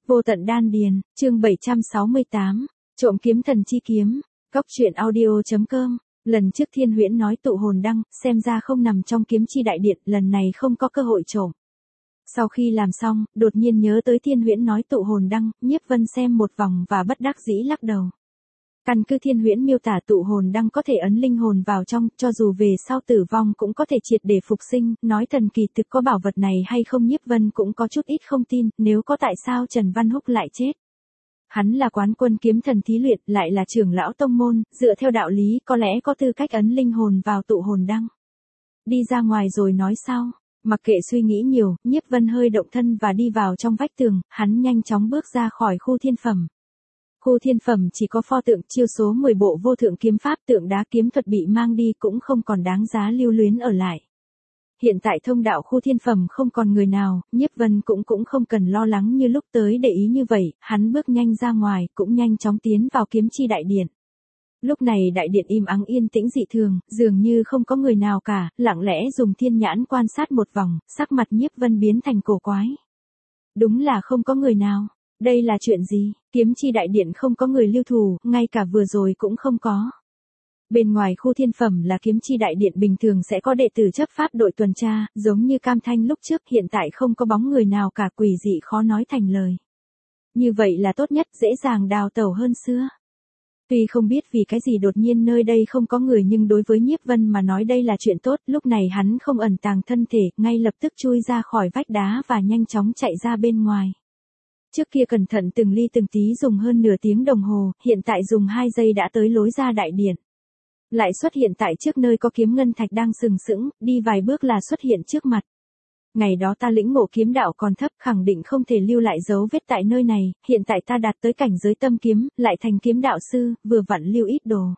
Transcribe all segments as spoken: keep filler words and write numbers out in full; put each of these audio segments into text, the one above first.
Vô tận đan điền, chương bảy trăm sáu mươi tám, trộm kiếm thần chi kiếm, cóc truyện audio.com. Lần trước Thiên Huyễn nói tụ hồn đăng, xem ra không nằm trong kiếm chi đại điện, lần này không có cơ hội trộm. Sau khi làm xong, đột nhiên nhớ tới Thiên Huyễn nói tụ hồn đăng, Nhiếp Vân xem một vòng và bất đắc dĩ lắc đầu. Căn cứ Thiên Huyễn miêu tả tụ hồn đăng có thể ấn linh hồn vào trong, cho dù về sau tử vong cũng có thể triệt để phục sinh, nói thần kỳ thực có bảo vật này hay không Nhiếp Vân cũng có chút ít không tin, nếu có tại sao Trần Văn Húc lại chết. Hắn là quán quân kiếm thần thí luyện, lại là trưởng lão tông môn, dựa theo đạo lý có lẽ có tư cách ấn linh hồn vào tụ hồn đăng. Đi ra ngoài rồi nói sau. Mặc kệ suy nghĩ nhiều, Nhiếp Vân hơi động thân và đi vào trong vách tường, hắn nhanh chóng bước ra khỏi khu thiên phẩm. Khu thiên phẩm chỉ có pho tượng chiêu số mười bộ vô thượng kiếm pháp, tượng đá kiếm thuật bị mang đi cũng không còn đáng giá lưu luyến ở lại. Hiện tại thông đạo khu thiên phẩm không còn người nào, Nhiếp Vân cũng cũng không cần lo lắng như lúc tới để ý như vậy, hắn bước nhanh ra ngoài, cũng nhanh chóng tiến vào kiếm chi đại điện. Lúc này đại điện im ắng yên tĩnh dị thường, dường như không có người nào cả, lặng lẽ dùng thiên nhãn quan sát một vòng, sắc mặt Nhiếp Vân biến thành cổ quái. Đúng là không có người nào. Đây là chuyện gì? Kiếm chi đại điện không có người lưu thủ, ngay cả vừa rồi cũng không có. Bên ngoài khu thiên phẩm là kiếm chi đại điện bình thường sẽ có đệ tử chấp pháp đội tuần tra, giống như Cam Thanh lúc trước, hiện tại không có bóng người nào cả, quỷ dị khó nói thành lời. Như vậy là tốt nhất, dễ dàng đào tẩu hơn xưa. Tuy không biết vì cái gì đột nhiên nơi đây không có người nhưng đối với Nhiếp Vân mà nói đây là chuyện tốt, lúc này hắn không ẩn tàng thân thể, ngay lập tức chui ra khỏi vách đá và nhanh chóng chạy ra bên ngoài. Trước kia cẩn thận từng ly từng tí dùng hơn nửa tiếng đồng hồ, hiện tại dùng hai giây đã tới lối ra đại điện. Lại xuất hiện tại trước nơi có kiếm ngân thạch đang sừng sững, đi vài bước là xuất hiện trước mặt. Ngày đó ta lĩnh ngộ kiếm đạo còn thấp, khẳng định không thể lưu lại dấu vết tại nơi này, hiện tại ta đạt tới cảnh giới tâm kiếm, lại thành kiếm đạo sư, vừa vặn lưu ít đồ.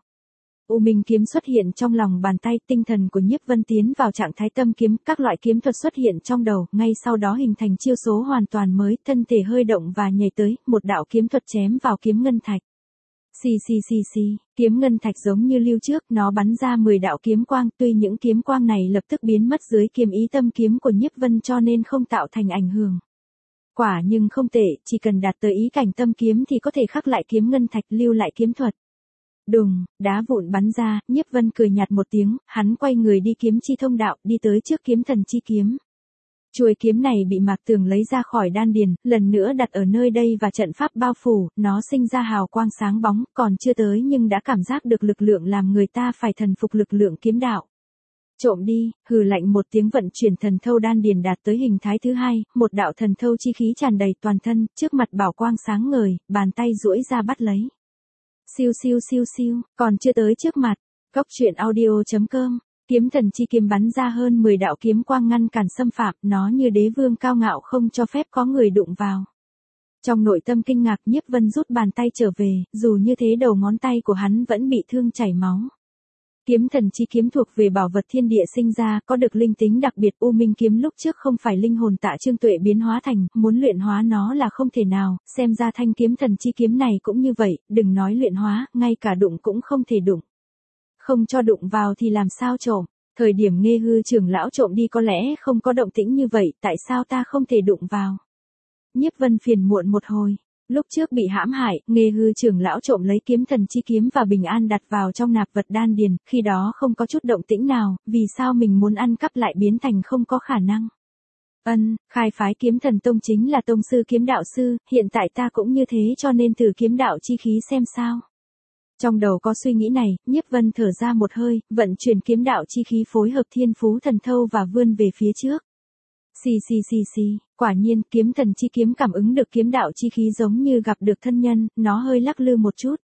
U Minh kiếm xuất hiện trong lòng bàn tay, tinh thần của Nhiếp Vân tiến vào trạng thái tâm kiếm, các loại kiếm thuật xuất hiện trong đầu, ngay sau đó hình thành chiêu số hoàn toàn mới, thân thể hơi động và nhảy tới, một đạo kiếm thuật chém vào kiếm ngân thạch. Xì xì xì xì, kiếm ngân thạch giống như lưu trước, nó bắn ra mười đạo kiếm quang, tuy những kiếm quang này lập tức biến mất dưới kiếm ý tâm kiếm của Nhiếp Vân cho nên không tạo thành ảnh hưởng. Quả nhưng không tệ, chỉ cần đạt tới ý cảnh tâm kiếm thì có thể khắc lại kiếm ngân thạch, lưu lại kiếm thuật. Đùng, đá vụn bắn ra, Nhiếp Vân cười nhạt một tiếng, hắn quay người đi kiếm chi thông đạo, đi tới trước kiếm thần chi kiếm. Chuôi kiếm này bị Mạc Tường lấy ra khỏi đan điền, lần nữa đặt ở nơi đây và trận pháp bao phủ, nó sinh ra hào quang sáng bóng, còn chưa tới nhưng đã cảm giác được lực lượng làm người ta phải thần phục lực lượng kiếm đạo. Trộm đi, hừ lạnh một tiếng, vận chuyển thần thâu đan điền đạt tới hình thái thứ hai, một đạo thần thâu chi khí tràn đầy toàn thân, trước mặt bảo quang sáng ngời, bàn tay duỗi ra bắt lấy. Siêu siêu siêu siêu, còn chưa tới trước mặt. Cóc truyện audio.com. Kiếm thần chi kiếm bắn ra hơn mười đạo kiếm quang ngăn cản xâm phạm, nó như đế vương cao ngạo không cho phép có người đụng vào. Trong nội tâm kinh ngạc, Nhiếp Vân rút bàn tay trở về, dù như thế đầu ngón tay của hắn vẫn bị thương chảy máu. Kiếm thần chi kiếm thuộc về bảo vật thiên địa sinh ra, có được linh tính đặc biệt. U Minh kiếm lúc trước không phải linh hồn Tạ Trương Tuệ biến hóa thành, muốn luyện hóa nó là không thể nào, xem ra thanh kiếm thần chi kiếm này cũng như vậy, đừng nói luyện hóa, ngay cả đụng cũng không thể đụng. Không cho đụng vào thì làm sao trộm? Thời điểm Nghê Hư trưởng lão trộm đi có lẽ không có động tĩnh như vậy, tại sao ta không thể đụng vào? Nhiếp Vân phiền muộn một hồi. Lúc trước bị hãm hại, Nghê Hư trưởng lão trộm lấy kiếm thần chi kiếm và bình an đặt vào trong nạp vật đan điền, khi đó không có chút động tĩnh nào, vì sao mình muốn ăn cắp lại biến thành không có khả năng? Ân, khai phái kiếm thần tông chính là tông sư kiếm đạo sư, hiện tại ta cũng như thế cho nên thử kiếm đạo chi khí xem sao. Trong đầu có suy nghĩ này, Nhiếp Vân thở ra một hơi, vận chuyển kiếm đạo chi khí phối hợp thiên phú thần thâu và vươn về phía trước. Xì xì xì xì, quả nhiên kiếm thần chi kiếm cảm ứng được kiếm đạo chi khí giống như gặp được thân nhân, nó hơi lắc lư một chút.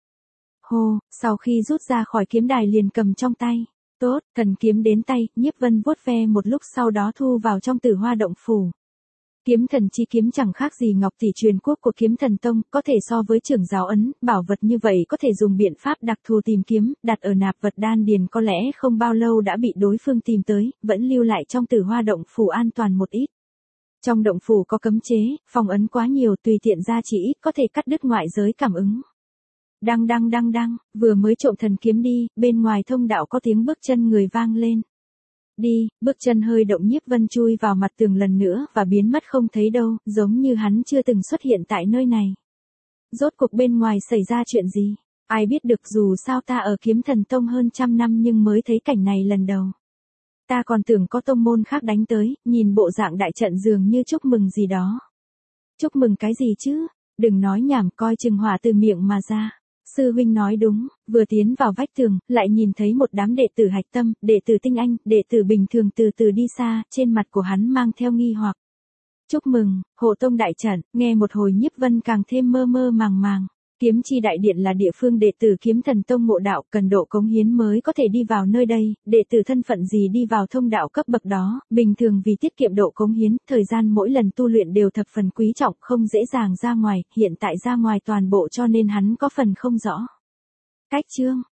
Hô, sau khi rút ra khỏi kiếm đài liền cầm trong tay. Tốt, thần kiếm đến tay, Nhiếp Vân vuốt ve một lúc sau đó thu vào trong Tử Hoa động phủ. Kiếm thần chi kiếm chẳng khác gì ngọc tỷ truyền quốc của kiếm thần tông, có thể so với trưởng giáo ấn, bảo vật như vậy có thể dùng biện pháp đặc thù tìm kiếm, đặt ở nạp vật đan điền có lẽ không bao lâu đã bị đối phương tìm tới, vẫn lưu lại trong Tử Hoa động phủ an toàn một ít. Trong động phủ có cấm chế, phong ấn quá nhiều, tùy tiện ra chỉ ít có thể cắt đứt ngoại giới cảm ứng. Đăng đăng đăng đăng, vừa mới trộm thần kiếm đi, bên ngoài thông đạo có tiếng bước chân người vang lên. Đi, bước chân hơi động Nhiếp Vân chui vào mặt tường lần nữa và biến mất không thấy đâu, giống như hắn chưa từng xuất hiện tại nơi này. Rốt cuộc bên ngoài xảy ra chuyện gì? Ai biết được, dù sao ta ở Kiếm Thần Tông hơn trăm năm nhưng mới thấy cảnh này lần đầu. Ta còn tưởng có tông môn khác đánh tới, nhìn bộ dạng đại trận dường như chúc mừng gì đó. Chúc mừng cái gì chứ? Đừng nói nhảm, coi chừng hỏa từ miệng mà ra. Sư huynh nói đúng, vừa tiến vào vách tường, lại nhìn thấy một đám đệ tử hạch tâm, đệ tử tinh anh, đệ tử bình thường từ từ đi xa, trên mặt của hắn mang theo nghi hoặc. Chúc mừng, hộ tông đại trận, nghe một hồi Nhiếp Vân càng thêm mơ mơ màng màng. Kiếm chi đại điện là địa phương đệ tử Kiếm Thần Tông ngộ đạo, cần độ cống hiến mới có thể đi vào nơi đây, đệ tử thân phận gì đi vào thông đạo cấp bậc đó, bình thường vì tiết kiệm độ cống hiến, thời gian mỗi lần tu luyện đều thập phần quý trọng, không dễ dàng ra ngoài, hiện tại ra ngoài toàn bộ cho nên hắn có phần không rõ. Cách chương,